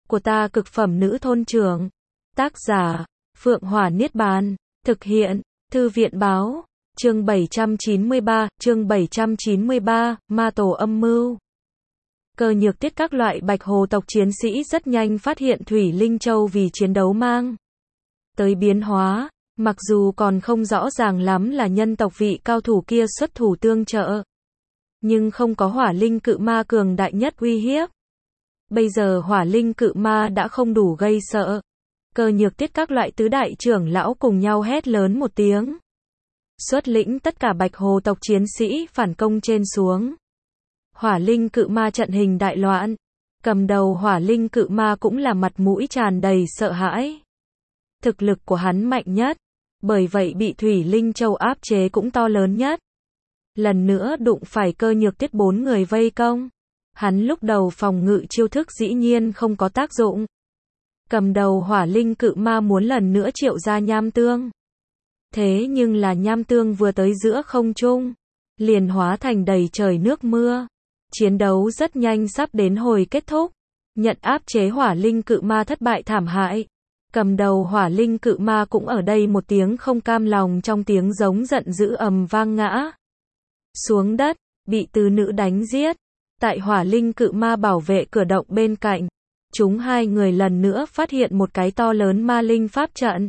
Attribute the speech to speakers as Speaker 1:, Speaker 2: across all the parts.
Speaker 1: của ta cực phẩm nữ thôn trưởng. Tác giả, Phượng Hỏa Niết Bàn. Thực hiện, Thư viện báo. Chương 793, Ma Tổ âm mưu. Cơ nhược tiết các loại bạch hồ tộc chiến sĩ rất nhanh phát hiện Thủy Linh Châu vì chiến đấu mang tới biến hóa, mặc dù còn không rõ ràng lắm là nhân tộc vị cao thủ kia xuất thủ tương trợ, nhưng không có hỏa linh cự ma cường đại nhất uy hiếp. Bây giờ hỏa linh cự ma đã không đủ gây sợ. Cơ nhược tiết các loại tứ đại trưởng lão cùng nhau hét lớn một tiếng, xuất lĩnh tất cả bạch hồ tộc chiến sĩ phản công trên xuống. Hỏa linh cự ma trận hình đại loạn, cầm đầu hỏa linh cự ma cũng là mặt mũi tràn đầy sợ hãi. Thực lực của hắn mạnh nhất, bởi vậy bị Thủy Linh Châu áp chế cũng to lớn nhất. Lần nữa đụng phải cơ nhược tiết 4 người vây công. Hắn lúc đầu phòng ngự chiêu thức dĩ nhiên không có tác dụng. Cầm đầu hỏa linh cự ma muốn lần nữa triệu ra nham tương. Thế nhưng là nham tương vừa tới giữa không trung, liền hóa thành đầy trời nước mưa. Chiến đấu rất nhanh sắp đến hồi kết thúc. Nhận áp chế hỏa linh cự ma thất bại thảm hại. Cầm đầu hỏa linh cự ma cũng ở đây một tiếng không cam lòng trong tiếng giống giận dữ ầm vang ngã xuống đất, bị tứ nữ đánh giết. Tại hỏa linh cự ma bảo vệ cửa động bên cạnh, chúng hai người lần nữa phát hiện một cái to lớn ma linh pháp trận,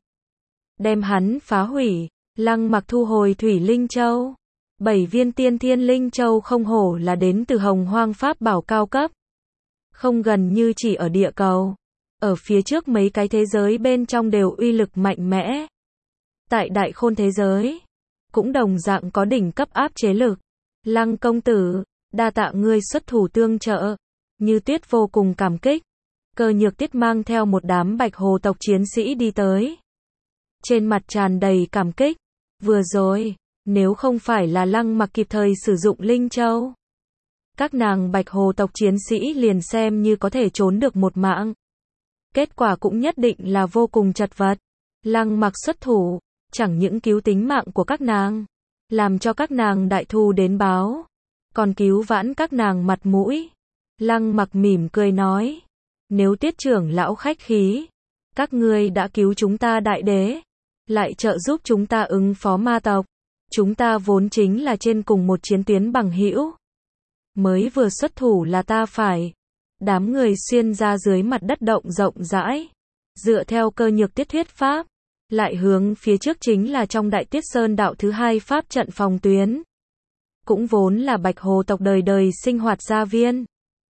Speaker 1: đem hắn phá hủy. Lăng Mặc thu hồi Thủy Linh Châu. 7 viên tiên thiên linh châu không hổ là đến từ Hồng Hoang pháp bảo cao cấp, không gần như chỉ ở địa cầu, ở phía trước mấy cái thế giới bên trong đều uy lực mạnh mẽ. Tại đại khôn thế giới, cũng đồng dạng có đỉnh cấp áp chế lực. Lăng công tử, đa tạ ngươi xuất thủ tương trợ. Như Tuyết vô cùng cảm kích. Cơ nhược tiết mang theo một đám bạch hồ tộc chiến sĩ đi tới, trên mặt tràn đầy cảm kích. Vừa rồi, nếu không phải là Lăng Mặc kịp thời sử dụng Linh Châu, các nàng bạch hồ tộc chiến sĩ liền xem như có thể trốn được một mạng. Kết quả cũng nhất định là vô cùng chật vật. Lăng Mặc xuất thủ, chẳng những cứu tính mạng của các nàng, làm cho các nàng đại thù đến báo, còn cứu vãn các nàng mặt mũi. Lăng Mặc mỉm cười nói, nếu Tiết trưởng lão khách khí, các ngươi đã cứu chúng ta đại đế, lại trợ giúp chúng ta ứng phó ma tộc. Chúng ta vốn chính là trên cùng một chiến tuyến bằng hữu. Mới vừa xuất thủ là ta phải. Đám người xuyên ra dưới mặt đất động rộng rãi. Dựa theo cơ nhược tiết thuyết pháp, lại hướng phía trước chính là trong Đại Tiết Sơn đạo thứ 2 pháp trận phòng tuyến. Cũng vốn là bạch hồ tộc đời đời sinh hoạt gia viên.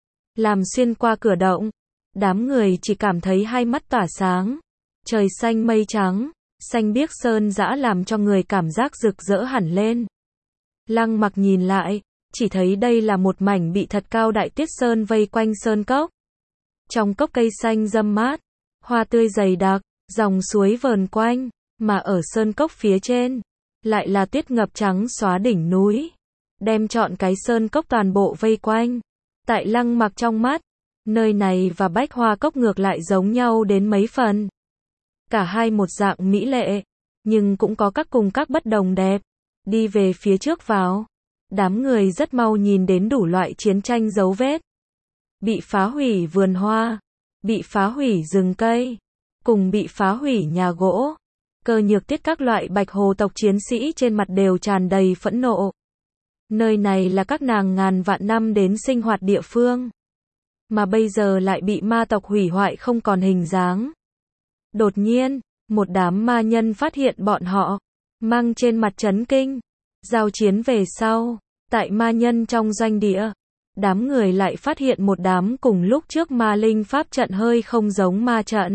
Speaker 1: Làm xuyên qua cửa động, đám người chỉ cảm thấy hai mắt tỏa sáng. Trời xanh mây trắng, xanh biếc sơn dã làm cho người cảm giác rực rỡ hẳn lên. Lăng Mặc nhìn lại, chỉ thấy đây là một mảnh bị thật cao Đại Tiết Sơn vây quanh sơn cốc. Trong cốc cây xanh râm mát, hoa tươi dày đặc, dòng suối vờn quanh, mà ở sơn cốc phía trên, lại là tuyết ngập trắng xóa đỉnh núi, đem trọn cái sơn cốc toàn bộ vây quanh. Tại Lăng Mặc trong mắt, nơi này và Bách Hoa Cốc ngược lại giống nhau đến mấy phần. Cả hai một dạng mỹ lệ, nhưng cũng có các cùng các bất đồng đẹp. Đi về phía trước vào, đám người rất mau nhìn đến đủ loại chiến tranh dấu vết. Bị phá hủy vườn hoa, bị phá hủy rừng cây, cùng bị phá hủy nhà gỗ. Cơ nhược tiết các loại bạch hồ tộc chiến sĩ trên mặt đều tràn đầy phẫn nộ. Nơi này là các nàng ngàn vạn năm đến sinh hoạt địa phương, mà bây giờ lại bị ma tộc hủy hoại không còn hình dáng. Đột nhiên, một đám ma nhân phát hiện bọn họ, mang trên mặt chấn kinh. Giao chiến về sau, tại ma nhân trong doanh địa, đám người lại phát hiện một đám cùng lúc trước ma linh pháp trận hơi không giống ma trận.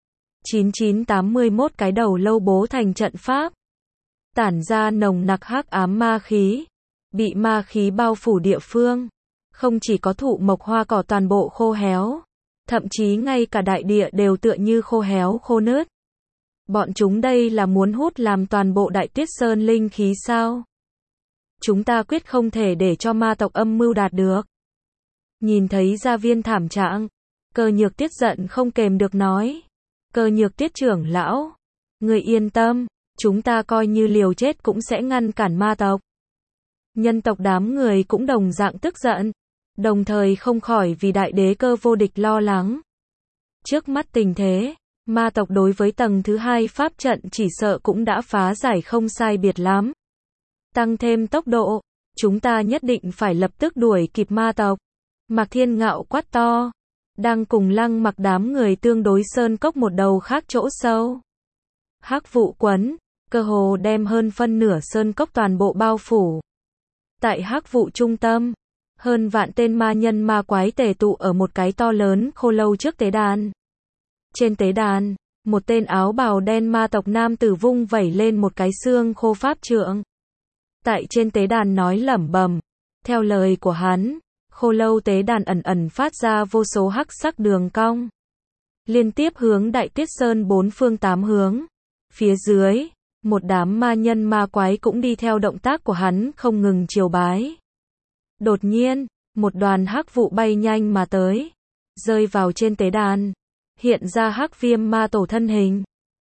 Speaker 1: 9981 cái đầu lâu bố thành trận pháp, tản ra nồng nặc hắc ám ma khí, bị ma khí bao phủ địa phương. Không chỉ có thụ mộc hoa cỏ toàn bộ khô héo, thậm chí ngay cả đại địa đều tựa như khô héo khô nứt. Bọn chúng đây là muốn hút làm toàn bộ Đại Tiết Sơn linh khí sao? Chúng ta quyết không thể để cho ma tộc âm mưu đạt được. Nhìn thấy gia viên thảm trạng, cơ nhược tiết giận không kềm được nói. Cơ nhược tiết trưởng lão, người yên tâm, chúng ta coi như liều chết cũng sẽ ngăn cản ma tộc. Nhân tộc đám người cũng đồng dạng tức giận, đồng thời không khỏi vì đại đế Cơ Vô Địch lo lắng. Trước mắt tình thế, ma tộc đối với tầng thứ 2 pháp trận chỉ sợ cũng đã phá giải không sai biệt lắm. Tăng thêm tốc độ, chúng ta nhất định phải lập tức đuổi kịp ma tộc. Mạc Thiên Ngạo quát to, đang cùng Lăng Mặc đám người tương đối sơn cốc một đầu khác chỗ sâu. Hắc vụ quấn, cơ hồ đem hơn phân nửa sơn cốc toàn bộ bao phủ. Tại hắc vụ trung tâm, hơn vạn tên ma nhân ma quái tề tụ ở một cái to lớn khô lâu trước tế đàn. Trên tế đàn, một tên áo bào đen ma tộc nam tử vung vẩy lên một cái xương khô pháp trượng. Tại trên tế đàn nói lẩm bẩm, theo lời của hắn, khô lâu tế đàn ẩn ẩn phát ra vô số hắc sắc đường cong, liên tiếp hướng Đại Tuyết Sơn bốn phương tám hướng. Phía dưới, một đám ma nhân ma quái cũng đi theo động tác của hắn không ngừng triều bái. Đột nhiên, một đoàn hắc vụ bay nhanh mà tới, rơi vào trên tế đàn, hiện ra Hắc Viêm ma tổ thân hình.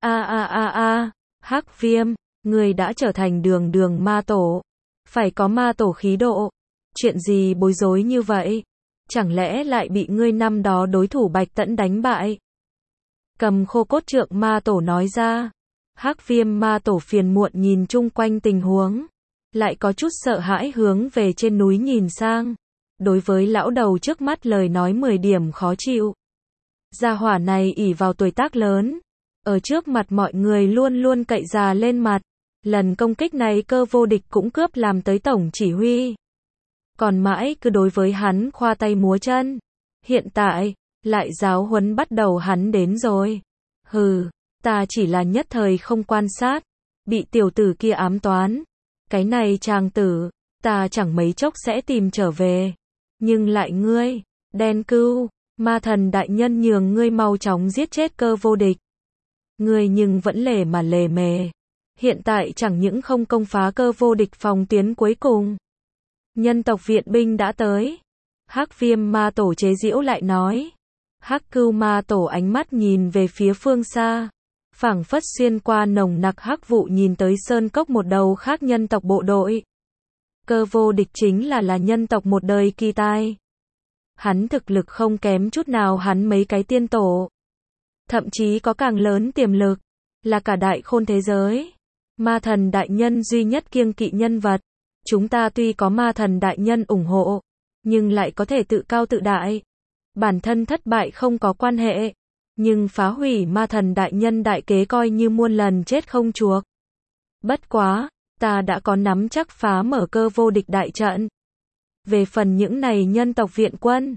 Speaker 1: Hắc Viêm, người đã trở thành đường đường ma tổ, phải có ma tổ khí độ. Chuyện gì bối rối như vậy? Chẳng lẽ lại bị ngươi năm đó đối thủ Bạch Tẫn đánh bại? Cầm khô cốt trượng ma tổ nói ra. Hắc Viêm ma tổ phiền muộn nhìn chung quanh tình huống, lại có chút sợ hãi hướng về trên núi nhìn sang. Đối với lão đầu trước mắt lời nói 10 điểm khó chịu. Gia hỏa này ỷ vào tuổi tác lớn, ở trước mặt mọi người luôn luôn cậy già lên mặt. Lần công kích này Cơ Vô Địch cũng cướp làm tới tổng chỉ huy. Còn mãi cứ đối với hắn khoa tay múa chân. Hiện tại, lại giáo huấn bắt đầu hắn đến rồi. Hừ, ta chỉ là nhất thời không quan sát, bị tiểu tử kia ám toán. Cái này chàng tử, ta chẳng mấy chốc sẽ tìm trở về. Nhưng lại ngươi, Đen Cưu, ma thần đại nhân nhường ngươi mau chóng giết chết Cơ Vô Địch. Ngươi nhưng vẫn lề mà lề mề. Hiện tại chẳng những không công phá Cơ Vô Địch phòng tuyến cuối cùng. Nhân tộc viện binh đã tới. Hắc Viêm ma tổ chế giễu lại nói. Hắc Cưu ma tổ ánh mắt nhìn về phía phương xa, phảng phất xuyên qua nồng nặc hắc vụ nhìn tới sơn cốc một đầu khác nhân tộc bộ đội. Cơ Vô Địch chính là nhân tộc một đời kỳ tài. Hắn thực lực không kém chút nào hắn mấy cái tiên tổ. Thậm chí có càng lớn tiềm lực, là cả đại khôn thế giới. Ma thần đại nhân duy nhất kiêng kỵ nhân vật. Chúng ta tuy có ma thần đại nhân ủng hộ, nhưng lại có thể tự cao tự đại. Bản thân thất bại không có quan hệ, nhưng phá hủy ma thần đại nhân đại kế coi như muôn lần chết không chuộc. Bất quá, ta đã có nắm chắc phá mở Cơ Vô Địch đại trận. Về phần những này nhân tộc viện quân,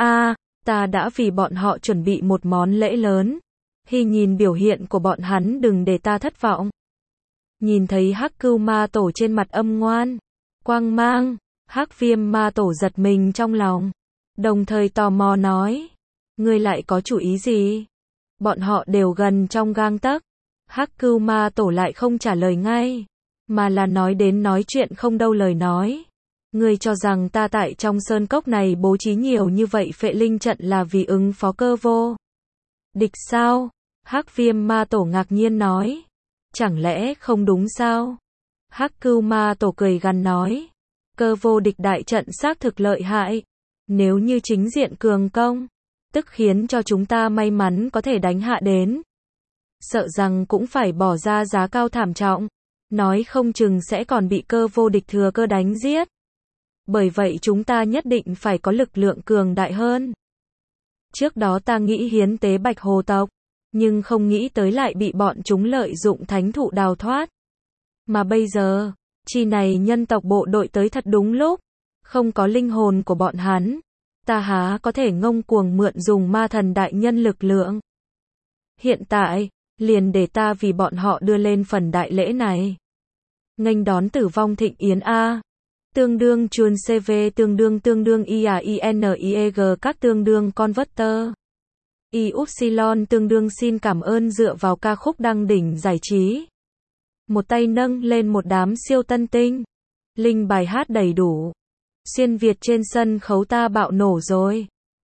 Speaker 1: ta đã vì bọn họ chuẩn bị một món lễ lớn. Hy nhìn biểu hiện của bọn hắn đừng để ta thất vọng. Nhìn thấy Hắc Cưu ma tổ trên mặt âm ngoan, quang mang, Hắc Viêm ma tổ giật mình trong lòng, đồng thời tò mò nói, ngươi lại có chủ ý gì? Bọn họ đều gần trong gang tấc. Hắc Cưu ma tổ lại không trả lời ngay, mà là nói đến nói chuyện không đâu lời nói. Ngươi cho rằng ta tại trong sơn cốc này bố trí nhiều như vậy phệ linh trận là vì ứng phó Cơ Vô Địch sao? Hắc Viêm ma tổ ngạc nhiên nói. Chẳng lẽ không đúng sao? Hắc Cưu ma tổ cười gằn nói. Cơ Vô Địch đại trận xác thực lợi hại. Nếu như chính diện cường công, tức khiến cho chúng ta may mắn có thể đánh hạ đến. Sợ rằng cũng phải bỏ ra giá cao thảm trọng. Nói không chừng sẽ còn bị Cơ Vô Địch thừa cơ đánh giết. Bởi vậy chúng ta nhất định phải có lực lượng cường đại hơn. Trước đó ta nghĩ hiến tế Bạch Hồ tộc, nhưng không nghĩ tới lại bị bọn chúng lợi dụng thánh thụ đào thoát. Mà bây giờ, chi này nhân tộc bộ đội tới thật đúng lúc, không có linh hồn của bọn hắn, ta há có thể ngông cuồng mượn dùng ma thần đại nhân lực lượng. Hiện tại, liền để ta vì bọn họ đưa lên phần đại lễ này. Nghênh đón tử vong thịnh yến A. Tương đương chuồn CV tương đương IAINIEG các tương đương converter. Y-upsilon tương đương xin cảm ơn dựa vào ca khúc đăng đỉnh giải trí. Một tay nâng lên một đám siêu tân tinh. Linh bài hát đầy đủ. Xuyên Việt trên sân khấu ta bạo nổ rồi.